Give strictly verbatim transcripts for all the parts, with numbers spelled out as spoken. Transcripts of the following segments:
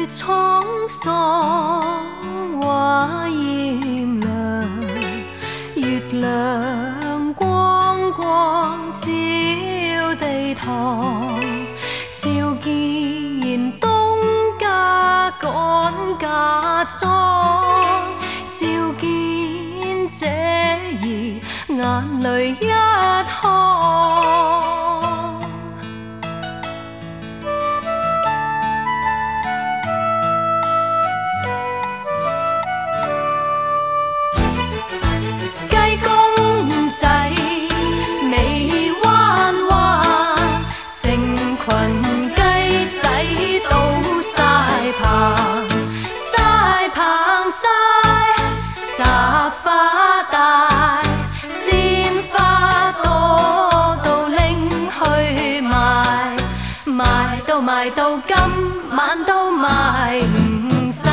沧桑画炎凉，月亮光光照地堂，照见东家赶嫁妆，照见这儿眼泪一行。群雞仔倒晒棚，晒棚晒，雜花大，鮮花多到拎去賣，賣到賣到今晚都賣唔晒。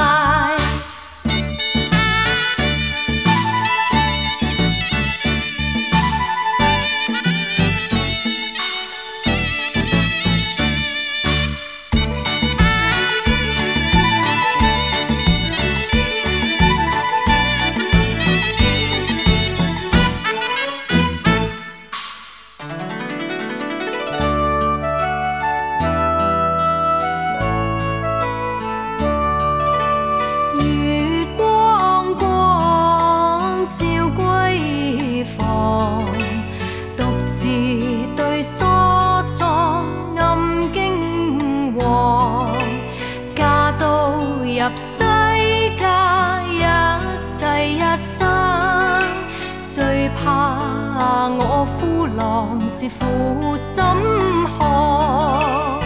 對梳妝暗驚惶，嫁到入西家一世一生，最怕我夫郎是負心漢。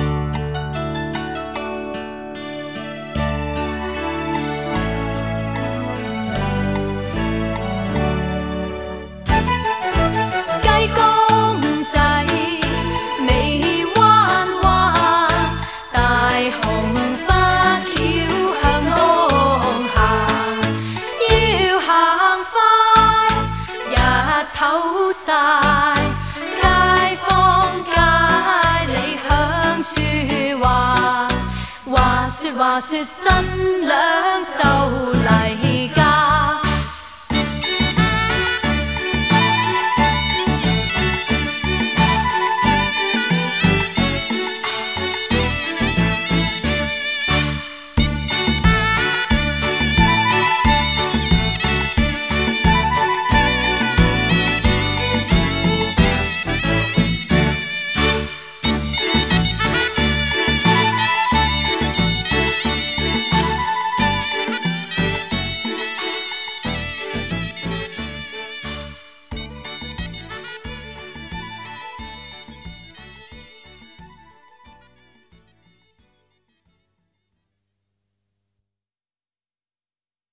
唞晒，街坊街里響處話，話說話說新娘就嚟。